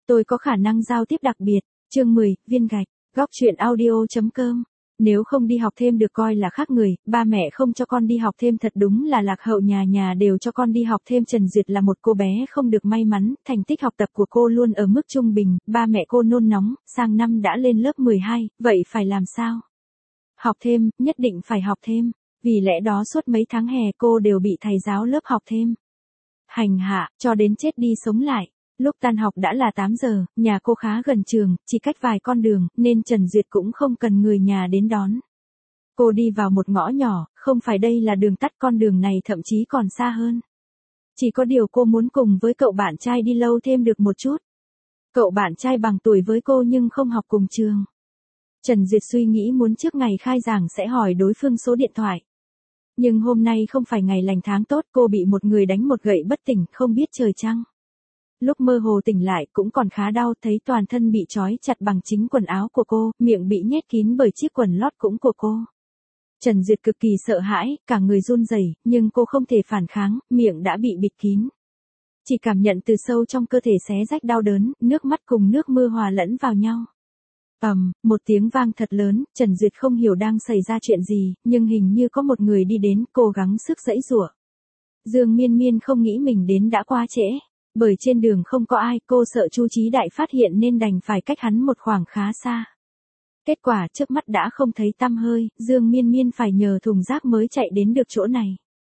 Tôi có khả năng giao tiếp đặc biệt. Chương 10, viên gạch. Góc truyện audio.com. Nếu không đi học thêm được coi là khác người, ba mẹ không cho con đi học thêm thật đúng là lạc hậu, nhà nhà đều cho con đi học thêm. Trần Duyệt là một cô bé không được may mắn, thành tích học tập của cô luôn ở mức trung bình, ba mẹ cô nôn nóng, sang năm đã lên lớp 12, vậy phải làm sao? Học thêm, nhất định phải học thêm. Vì lẽ đó suốt mấy tháng hè cô đều bị thầy giáo lớp học thêm hành hạ, cho đến chết đi sống lại. Lúc tan học đã là 8 giờ, nhà cô khá gần trường, chỉ cách vài con đường, nên Trần Duyệt cũng không cần người nhà đến đón. Cô đi vào một ngõ nhỏ, không phải đây là đường tắt, con đường này thậm chí còn xa hơn. Chỉ có điều cô muốn cùng với cậu bạn trai đi lâu thêm được một chút. Cậu bạn trai bằng tuổi với cô nhưng không học cùng trường. Trần Duyệt suy nghĩ muốn trước ngày khai giảng sẽ hỏi đối phương số điện thoại. Nhưng hôm nay không phải ngày lành tháng tốt, cô bị một người đánh một gậy bất tỉnh, không biết trời trăng. Lúc mơ hồ tỉnh lại cũng còn khá đau, thấy toàn thân bị trói chặt bằng chính quần áo của cô, miệng bị nhét kín bởi chiếc quần lót cũng của cô. Trần Duyệt cực kỳ sợ hãi, cả người run rẩy, nhưng cô không thể phản kháng, miệng đã bị bịt kín. Chỉ cảm nhận từ sâu trong cơ thể xé rách đau đớn, nước mắt cùng nước mưa hòa lẫn vào nhau. Một tiếng vang thật lớn, Trần Duyệt không hiểu đang xảy ra chuyện gì, nhưng hình như có một người đi đến, cố gắng sức giãy giụa. Dương Miên Miên không nghĩ mình đến đã quá trễ. Bởi trên đường không có ai, cô sợ Chu Chí Đại phát hiện nên đành phải cách hắn một khoảng khá xa. Kết quả trước mắt đã không thấy tăm hơi, Dương Miên Miên phải nhờ thùng rác mới chạy đến được chỗ này.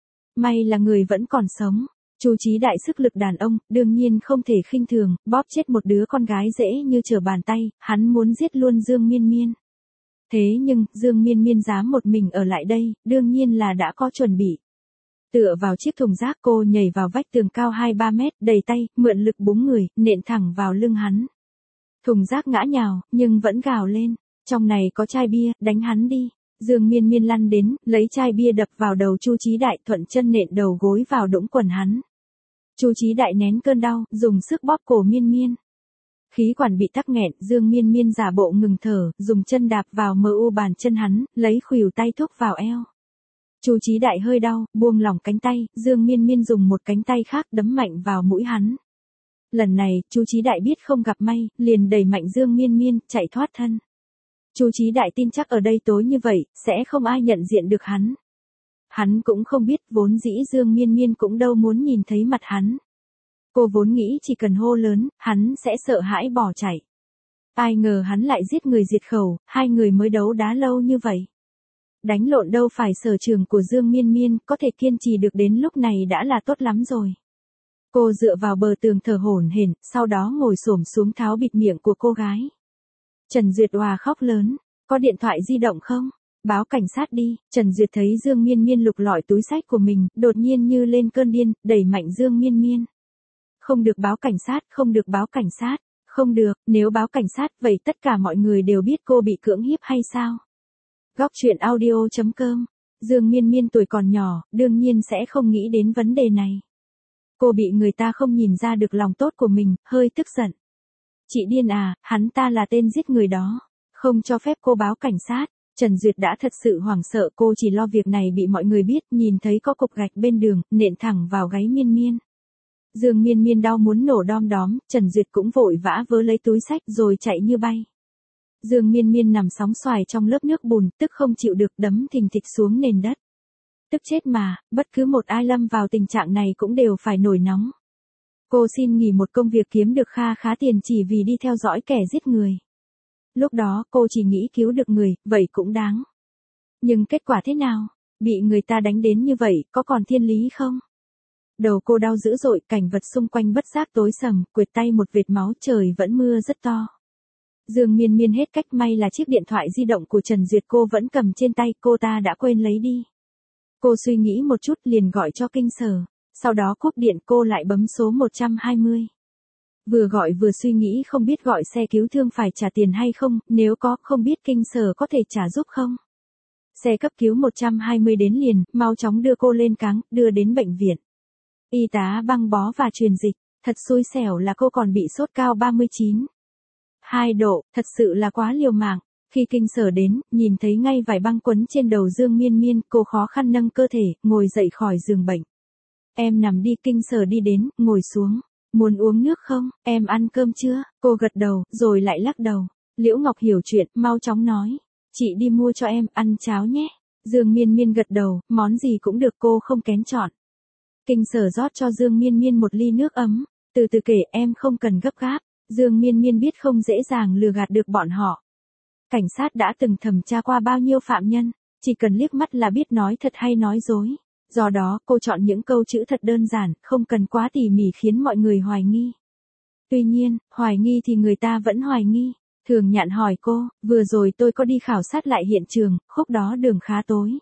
May là người vẫn còn sống. Chu Chí Đại sức lực đàn ông, đương nhiên không thể khinh thường, bóp chết một đứa con gái dễ như trở bàn tay, hắn muốn giết luôn Dương Miên Miên. Thế nhưng, Dương Miên Miên dám một mình ở lại đây, đương nhiên là đã có chuẩn bị. Tựa vào chiếc thùng rác, cô nhảy vào vách tường cao 2-3 mét, đầy tay, mượn lực búng người, nện thẳng vào lưng hắn. Thùng rác ngã nhào, nhưng vẫn gào lên. Trong này có chai bia, đánh hắn đi. Dương Miên Miên lăn đến, lấy chai bia đập vào đầu Chu Chí Đại, thuận chân nện đầu gối vào đũng quần hắn. Chu Chí Đại nén cơn đau, dùng sức bóp cổ Miên Miên. Khí quản bị tắc nghẹn, Dương Miên Miên giả bộ ngừng thở, dùng chân đạp vào mu bàn chân hắn, lấy khuỷu tay thúc vào eo. Chu Chí Đại hơi đau, buông lỏng cánh tay, Dương Miên Miên dùng một cánh tay khác đấm mạnh vào mũi hắn. Lần này, Chu Chí Đại biết không gặp may, liền đẩy mạnh Dương Miên Miên, chạy thoát thân. Chu Chí Đại tin chắc ở đây tối như vậy, sẽ không ai nhận diện được hắn. Hắn cũng không biết, vốn dĩ Dương Miên Miên cũng đâu muốn nhìn thấy mặt hắn. Cô vốn nghĩ chỉ cần hô lớn, hắn sẽ sợ hãi bỏ chạy. Ai ngờ hắn lại giết người diệt khẩu, hai người mới đấu đá lâu như vậy. Đánh lộn đâu phải sở trường của Dương Miên Miên, có thể kiên trì được đến lúc này đã là tốt lắm rồi. Cô dựa vào bờ tường thở hổn hển, sau đó ngồi xổm xuống tháo bịt miệng của cô gái. Trần Duyệt òa khóc lớn, có điện thoại di động không? Báo cảnh sát đi. Trần Duyệt thấy Dương Miên Miên lục lọi túi xách của mình, đột nhiên như lên cơn điên, đẩy mạnh Dương Miên Miên. Không được báo cảnh sát, không được báo cảnh sát, không được, nếu báo cảnh sát vậy tất cả mọi người đều biết cô bị cưỡng hiếp hay sao? Góc truyện audio.com. Dương Miên Miên tuổi còn nhỏ, đương nhiên sẽ không nghĩ đến vấn đề này. Cô bị người ta không nhìn ra được lòng tốt của mình, hơi tức giận. Chị điên à, hắn ta là tên giết người đó. Không cho phép cô báo cảnh sát. Trần Duyệt đã thật sự hoảng sợ, cô chỉ lo việc này bị mọi người biết, nhìn thấy có cục gạch bên đường, nện thẳng vào gáy Miên Miên. Dương Miên Miên đau muốn nổ đom đóm, Trần Duyệt cũng vội vã vớ lấy túi xách rồi chạy như bay. Dương Miên Miên nằm sóng xoài trong lớp nước bùn, tức không chịu được đấm thình thịch xuống nền đất. Tức chết mà, bất cứ một ai lâm vào tình trạng này cũng đều phải nổi nóng. Cô xin nghỉ một công việc kiếm được kha khá tiền chỉ vì đi theo dõi kẻ giết người. Lúc đó cô chỉ nghĩ cứu được người, vậy cũng đáng. Nhưng kết quả thế nào? Bị người ta đánh đến như vậy, có còn thiên lý không? Đầu cô đau dữ dội, cảnh vật xung quanh bất giác tối sầm, quệt tay một vệt máu, trời vẫn mưa rất to. Dương Miên Miên hết cách, may là chiếc điện thoại di động của Trần Duyệt cô vẫn cầm trên tay, cô ta đã quên lấy đi. Cô suy nghĩ một chút liền gọi cho kinh sở, sau đó cúp điện cô lại bấm số 120. Vừa gọi vừa suy nghĩ không biết gọi xe cứu thương phải trả tiền hay không, nếu có, không biết kinh sở có thể trả giúp không. Xe cấp cứu 120 đến liền, mau chóng đưa cô lên cáng, đưa đến bệnh viện. Y tá băng bó và truyền dịch, thật xui xẻo là cô còn bị sốt cao 39,2 độ, thật sự là quá liều mạng. Khi kinh sở đến, nhìn thấy ngay vải băng quấn trên đầu Dương Miên Miên, cô khó khăn nâng cơ thể, ngồi dậy khỏi giường bệnh. Em nằm đi, kinh sở đi đến, ngồi xuống. Muốn uống nước không, em ăn cơm chưa? Cô gật đầu, rồi lại lắc đầu. Liễu Ngọc hiểu chuyện, mau chóng nói. Chị đi mua cho em, ăn cháo nhé. Dương Miên Miên gật đầu, món gì cũng được, cô không kén chọn. Kinh Sở rót cho Dương Miên Miên một ly nước ấm. Từ từ kể, em không cần gấp gáp. Dương Miên Miên biết không dễ dàng lừa gạt được bọn họ. Cảnh sát đã từng thẩm tra qua bao nhiêu phạm nhân, chỉ cần liếc mắt là biết nói thật hay nói dối. Do đó, cô chọn những câu chữ thật đơn giản, không cần quá tỉ mỉ khiến mọi người hoài nghi. Tuy nhiên, hoài nghi thì người ta vẫn hoài nghi. Thường Nhạn hỏi cô, vừa rồi tôi có đi khảo sát lại hiện trường, khúc đó đường khá tối.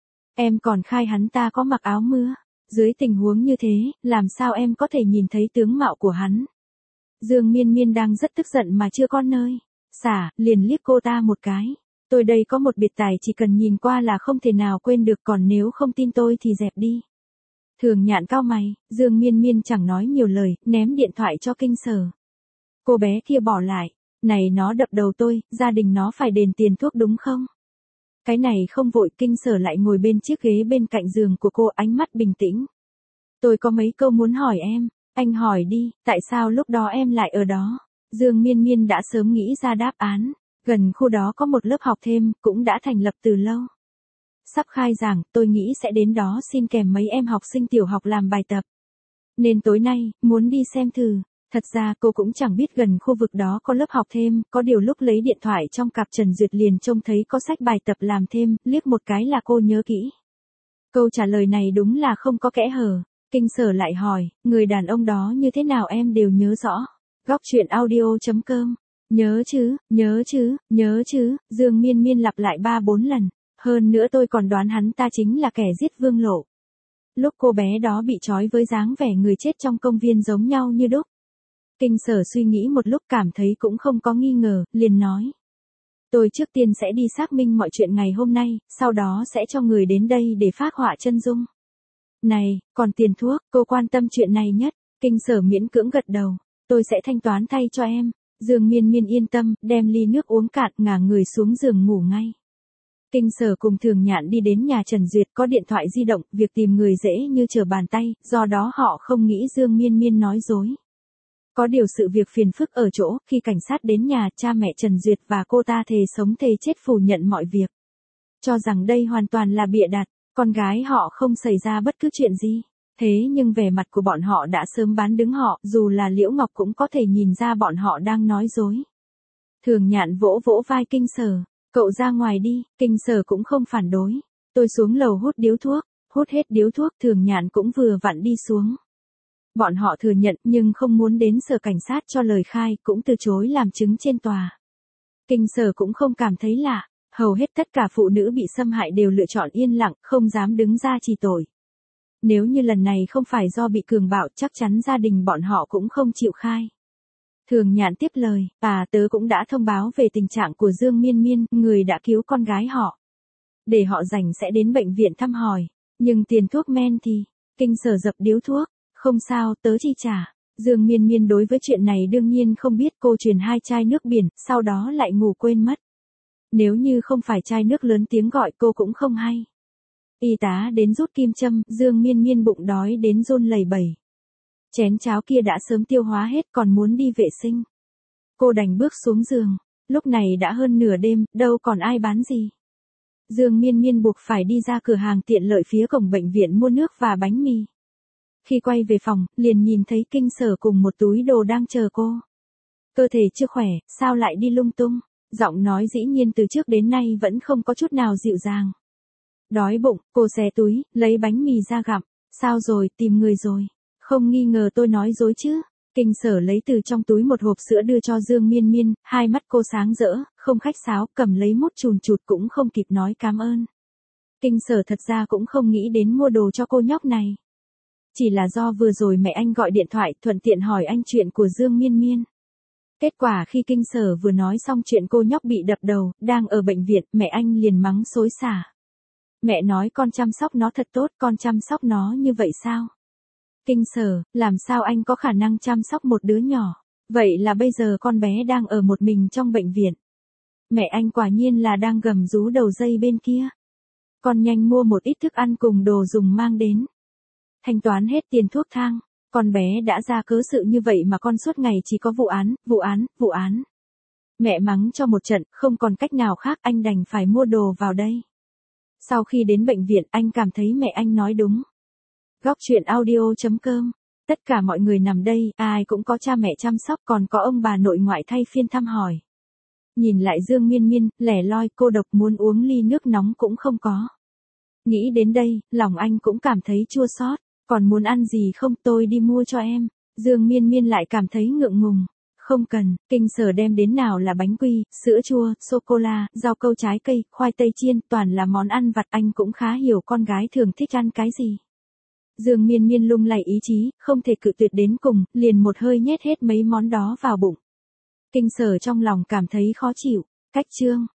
Em còn khai hắn ta có mặc áo mưa. Dưới tình huống như thế, làm sao em có thể nhìn thấy tướng mạo của hắn? Dương Miên Miên đang rất tức giận mà chưa có nơi xả, liền liếc cô ta một cái. Tôi đây có một biệt tài chỉ cần nhìn qua là không thể nào quên được, còn nếu không tin tôi thì dẹp đi. Thường Nhạn cau mày, Dương Miên Miên chẳng nói nhiều lời, ném điện thoại cho Kinh Sở. Cô bé kia bỏ lại, này nó đập đầu tôi, gia đình nó phải đền tiền thuốc đúng không? Cái này không vội. Kinh Sở lại ngồi bên chiếc ghế bên cạnh giường của cô, ánh mắt bình tĩnh. Tôi có mấy câu muốn hỏi em, anh hỏi đi, tại sao lúc đó em lại ở đó? Dương Miên Miên đã sớm nghĩ ra đáp án, gần khu đó có một lớp học thêm, cũng đã thành lập từ lâu. Sắp khai giảng, tôi nghĩ sẽ đến đó xin kèm mấy em học sinh tiểu học làm bài tập. Nên tối nay, muốn đi xem thử. Thật ra cô cũng chẳng biết gần khu vực đó có lớp học thêm, có điều lúc lấy điện thoại trong cặp Trần Duyệt liền trông thấy có sách bài tập làm thêm, liếc một cái là cô nhớ kỹ. Câu trả lời này đúng là không có kẽ hở. Kinh Sở lại hỏi, người đàn ông đó như thế nào em đều nhớ rõ. Góc truyện audio.com. Nhớ chứ, nhớ chứ, nhớ chứ, Dương Miên Miên lặp lại 3-4 lần. Hơn nữa tôi còn đoán hắn ta chính là kẻ giết Vương Lộ. Lúc cô bé đó bị trói với dáng vẻ người chết trong công viên giống nhau như đúc. Kinh Sở suy nghĩ một lúc cảm thấy cũng không có nghi ngờ, liền nói. Tôi trước tiên sẽ đi xác minh mọi chuyện ngày hôm nay, sau đó sẽ cho người đến đây để phác họa chân dung. Này, còn tiền thuốc, cô quan tâm chuyện này nhất. Kinh Sở miễn cưỡng gật đầu. Tôi sẽ thanh toán thay cho em. Dương Miên Miên yên tâm, đem ly nước uống cạn, ngả người xuống giường ngủ ngay. Kinh Sở cùng Thường Nhạn đi đến nhà Trần Duyệt, có điện thoại di động, việc tìm người dễ như trở bàn tay, do đó họ không nghĩ Dương Miên Miên nói dối. Có điều sự việc phiền phức ở chỗ, khi cảnh sát đến nhà, cha mẹ Trần Duyệt và cô ta thề sống thề chết phủ nhận mọi việc. Cho rằng đây hoàn toàn là bịa đặt, con gái họ không xảy ra bất cứ chuyện gì. Thế nhưng vẻ mặt của bọn họ đã sớm bán đứng họ, dù là Liễu Ngọc cũng có thể nhìn ra bọn họ đang nói dối. Thường Nhạn vỗ vỗ vai Kinh Sở, cậu ra ngoài đi. Kinh Sở cũng không phản đối. Tôi xuống lầu hút điếu thuốc, hút hết điếu thuốc, Thường Nhạn cũng vừa vặn đi xuống. Bọn họ thừa nhận nhưng không muốn đến sở cảnh sát cho lời khai, cũng từ chối làm chứng trên tòa. Kinh Sở cũng không cảm thấy lạ, hầu hết tất cả phụ nữ bị xâm hại đều lựa chọn yên lặng, không dám đứng ra chỉ tội. Nếu như lần này không phải do bị cường bạo, chắc chắn gia đình bọn họ cũng không chịu khai. Thường Nhạn tiếp lời, tớ cũng đã thông báo về tình trạng của Dương Miên Miên, người đã cứu con gái họ. Để họ rảnh sẽ đến bệnh viện thăm hỏi, nhưng tiền thuốc men thì... Kinh Sở dập điếu thuốc. Không sao, tớ chi trả. Dương Miên Miên đối với chuyện này đương nhiên không biết, cô truyền 2 chai nước biển, sau đó lại ngủ quên mất. Nếu như không phải chai nước lớn tiếng gọi cô cũng không hay. Y tá đến rút kim châm, Dương Miên Miên bụng đói đến run lẩy bẩy. Chén cháo kia đã sớm tiêu hóa hết, còn muốn đi vệ sinh. Cô đành bước xuống giường, lúc này đã hơn nửa đêm, đâu còn ai bán gì. Dương Miên Miên buộc phải đi ra cửa hàng tiện lợi phía cổng bệnh viện mua nước và bánh mì. Khi quay về phòng, liền nhìn thấy Kinh Sở cùng một túi đồ đang chờ cô. Cơ thể chưa khỏe, sao lại đi lung tung? Giọng nói dĩ nhiên từ trước đến nay vẫn không có chút nào dịu dàng. Đói bụng, cô xé túi, lấy bánh mì ra gặm. Sao rồi, tìm người rồi? Không nghi ngờ tôi nói dối chứ? Kinh Sở lấy từ trong túi một hộp sữa đưa cho Dương Miên Miên, hai mắt cô sáng rỡ, không khách sáo, cầm lấy mút chùn chụt cũng không kịp nói cảm ơn. Kinh Sở thật ra cũng không nghĩ đến mua đồ cho cô nhóc này. Chỉ là do vừa rồi mẹ anh gọi điện thoại, thuận tiện hỏi anh chuyện của Dương Miên Miên. Kết quả khi Kinh Sở vừa nói xong chuyện cô nhóc bị đập đầu, đang ở bệnh viện, mẹ anh liền mắng xối xả. Mẹ nói con chăm sóc nó thật tốt, con chăm sóc nó như vậy sao? Kinh Sở, làm sao anh có khả năng chăm sóc một đứa nhỏ? Vậy là bây giờ con bé đang ở một mình trong bệnh viện. Mẹ anh quả nhiên là đang gầm rú đầu dây bên kia. Con nhanh mua một ít thức ăn cùng đồ dùng mang đến. Thanh toán hết tiền thuốc thang. Con bé đã ra cớ sự như vậy mà con suốt ngày chỉ có vụ án. Mẹ mắng cho một trận, không còn cách nào khác anh đành phải mua đồ vào đây. Sau khi đến bệnh viện anh cảm thấy mẹ anh nói đúng. Góc chuyện audio.com. Tất cả mọi người nằm đây, ai cũng có cha mẹ chăm sóc, còn có ông bà nội ngoại thay phiên thăm hỏi. Nhìn lại Dương Miên Miên, lẻ loi cô độc, muốn uống ly nước nóng cũng không có. Nghĩ đến đây, lòng anh cũng cảm thấy chua xót. Còn muốn ăn gì không, tôi đi mua cho em. Dương Miên Miên lại cảm thấy ngượng ngùng. Không cần, Kinh Sở đem đến nào là bánh quy, sữa chua, sô-cô-la, rau câu trái cây, khoai tây chiên, toàn là món ăn vặt, anh cũng khá hiểu con gái thường thích ăn cái gì. Dương Miên Miên lung lay ý chí, không thể cự tuyệt đến cùng, liền một hơi nhét hết mấy món đó vào bụng. Kinh Sở trong lòng cảm thấy khó chịu. Cách chương